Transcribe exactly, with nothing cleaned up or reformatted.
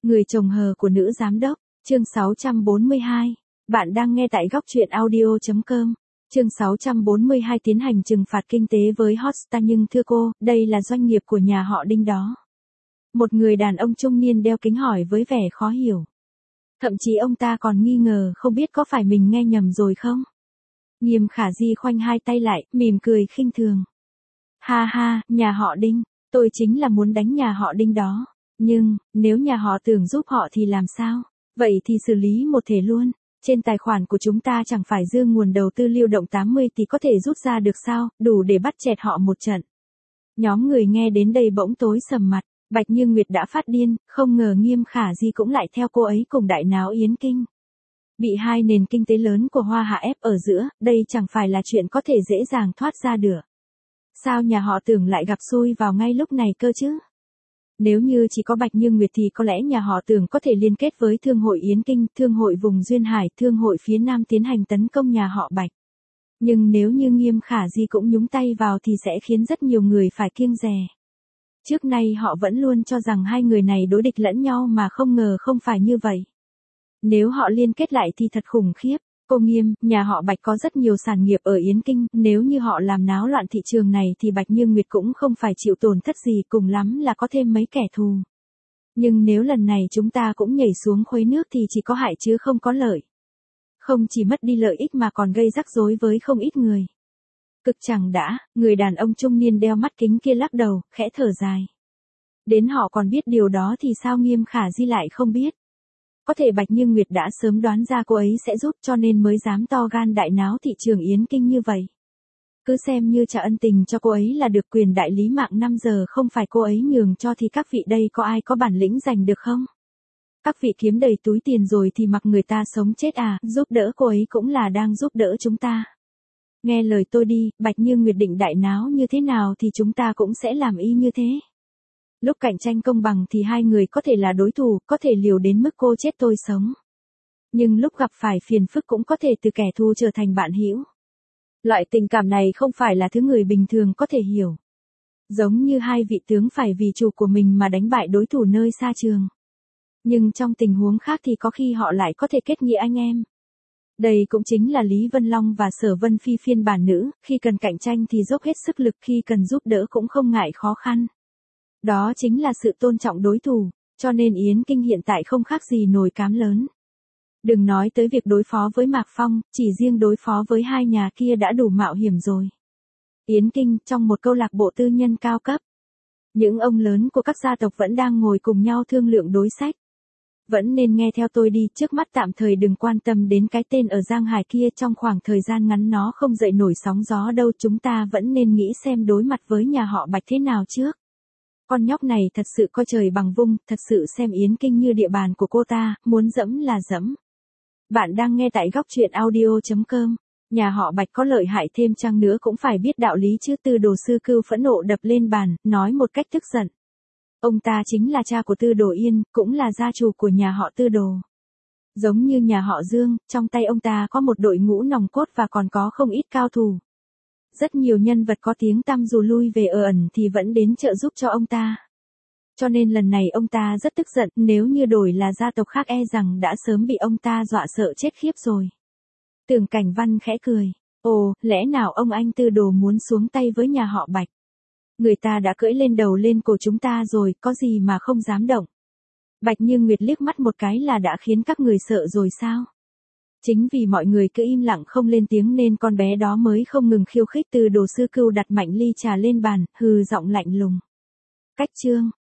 Người chồng hờ của nữ giám đốc, chương sáu trăm bốn mươi hai. Bạn đang nghe tại góc truyện audio chấm com. Chương sáu trăm bốn mươi hai Tiến hành trừng phạt kinh tế với Hotstar nhưng thưa cô, đây là doanh nghiệp của nhà họ Đinh đó. Một người đàn ông trung niên đeo kính hỏi với vẻ khó hiểu. Thậm chí ông ta còn nghi ngờ không biết có phải mình nghe nhầm rồi không. Nghiêm Khả Di khoanh hai tay lại, mỉm cười khinh thường. Ha ha, nhà họ Đinh, tôi chính là muốn đánh nhà họ Đinh đó. Nhưng, nếu nhà họ Tưởng giúp họ thì làm sao? Vậy thì xử lý một thể luôn. Trên tài khoản của chúng ta chẳng phải dư nguồn đầu tư lưu động tám mươi thì có thể rút ra được sao, đủ để bắt chẹt họ một trận. Nhóm người nghe đến đây bỗng tối sầm mặt, Bạch Như Nguyệt đã phát điên, không ngờ Nghiêm Khả Di cũng lại theo cô ấy cùng đại náo Yến Kinh. Bị hai nền kinh tế lớn của Hoa Hạ ép ở giữa, đây chẳng phải là chuyện có thể dễ dàng thoát ra được. Sao nhà họ Tưởng lại gặp xui vào ngay lúc này cơ chứ? Nếu như chỉ có Bạch Như Nguyệt thì có lẽ nhà họ Tưởng có thể liên kết với Thương hội Yến Kinh, Thương hội vùng Duyên Hải, Thương hội phía Nam tiến hành tấn công nhà họ Bạch. Nhưng nếu như Nghiêm Khả Di cũng nhúng tay vào thì sẽ khiến rất nhiều người phải kiêng dè. Trước nay họ vẫn luôn cho rằng hai người này đối địch lẫn nhau mà không ngờ không phải như vậy. Nếu họ liên kết lại thì thật khủng khiếp. Cô Nghiêm, nhà họ Bạch có rất nhiều sản nghiệp ở Yến Kinh, nếu như họ làm náo loạn thị trường này thì Bạch Như Nguyệt cũng không phải chịu tổn thất gì, cùng lắm là có thêm mấy kẻ thù. Nhưng nếu lần này chúng ta cũng nhảy xuống khuấy nước thì chỉ có hại chứ không có lợi. Không chỉ mất đi lợi ích mà còn gây rắc rối với không ít người. Cực chẳng đã, người đàn ông trung niên đeo mắt kính kia lắc đầu, khẽ thở dài. Đến họ còn biết điều đó thì sao Nghiêm Khả Di lại không biết. Có thể Bạch Như Nguyệt đã sớm đoán ra cô ấy sẽ giúp cho nên mới dám to gan đại náo thị trường Yến Kinh như vậy. Cứ xem như trả ân tình cho cô ấy là được, quyền đại lý mạng năm giờ không phải cô ấy nhường cho thì các vị đây có ai có bản lĩnh giành được không? Các vị kiếm đầy túi tiền rồi thì mặc người ta sống chết à, giúp đỡ cô ấy cũng là đang giúp đỡ chúng ta. Nghe lời tôi đi, Bạch Như Nguyệt định đại náo như thế nào thì chúng ta cũng sẽ làm y như thế. Lúc cạnh tranh công bằng thì hai người có thể là đối thủ, có thể liều đến mức cô chết tôi sống. Nhưng lúc gặp phải phiền phức cũng có thể từ kẻ thù trở thành bạn hữu. Loại tình cảm này không phải là thứ người bình thường có thể hiểu. Giống như hai vị tướng phải vì chủ của mình mà đánh bại đối thủ nơi xa trường. Nhưng trong tình huống khác thì có khi họ lại có thể kết nghĩa anh em. Đây cũng chính là Lý Vân Long và Sở Vân Phi phiên bản nữ, khi cần cạnh tranh thì dốc hết sức lực, khi cần giúp đỡ cũng không ngại khó khăn. Đó chính là sự tôn trọng đối thủ, cho nên Yến Kinh hiện tại không khác gì nồi cám lớn. Đừng nói tới việc đối phó với Mạc Phong, chỉ riêng đối phó với hai nhà kia đã đủ mạo hiểm rồi. Yến Kinh, trong một câu lạc bộ tư nhân cao cấp. Những ông lớn của các gia tộc vẫn đang ngồi cùng nhau thương lượng đối sách. Vẫn nên nghe theo tôi đi, trước mắt tạm thời đừng quan tâm đến cái tên ở Giang Hải kia, trong khoảng thời gian ngắn nó không dậy nổi sóng gió đâu, chúng ta vẫn nên nghĩ xem đối mặt với nhà họ Bạch thế nào trước. Con nhóc này thật sự coi trời bằng vung, thật sự xem Yến Kinh như địa bàn của cô ta, muốn dẫm là dẫm. Bạn đang nghe tại góc truyện audio chấm com. Nhà họ Bạch có lợi hại thêm chăng nữa cũng phải biết đạo lý chứ. Tư Đồ Sư Cưu phẫn nộ đập lên bàn, nói một cách tức giận. Ông ta chính là cha của Tư Đồ Yên, cũng là gia chủ của nhà họ Tư Đồ. Giống như nhà họ Dương, trong tay ông ta có một đội ngũ nòng cốt và còn có không ít cao thủ. Rất nhiều nhân vật có tiếng tăm dù lui về ở ẩn thì vẫn đến trợ giúp cho ông ta. Cho nên lần này ông ta rất tức giận, nếu như đổi là gia tộc khác e rằng đã sớm bị ông ta dọa sợ chết khiếp rồi. Tưởng Cảnh Văn khẽ cười. Ồ, lẽ nào ông anh Tư Đồ muốn xuống tay với nhà họ Bạch? Người ta đã cưỡi lên đầu lên cổ chúng ta rồi, có gì mà không dám động. Bạch Như Nguyệt liếc mắt một cái là đã khiến các người sợ rồi sao? Chính vì mọi người cứ im lặng không lên tiếng nên con bé đó mới không ngừng khiêu khích. Từ Đồ Sư Cưu đặt mạnh ly trà lên bàn, hừ giọng lạnh lùng. Cách chương,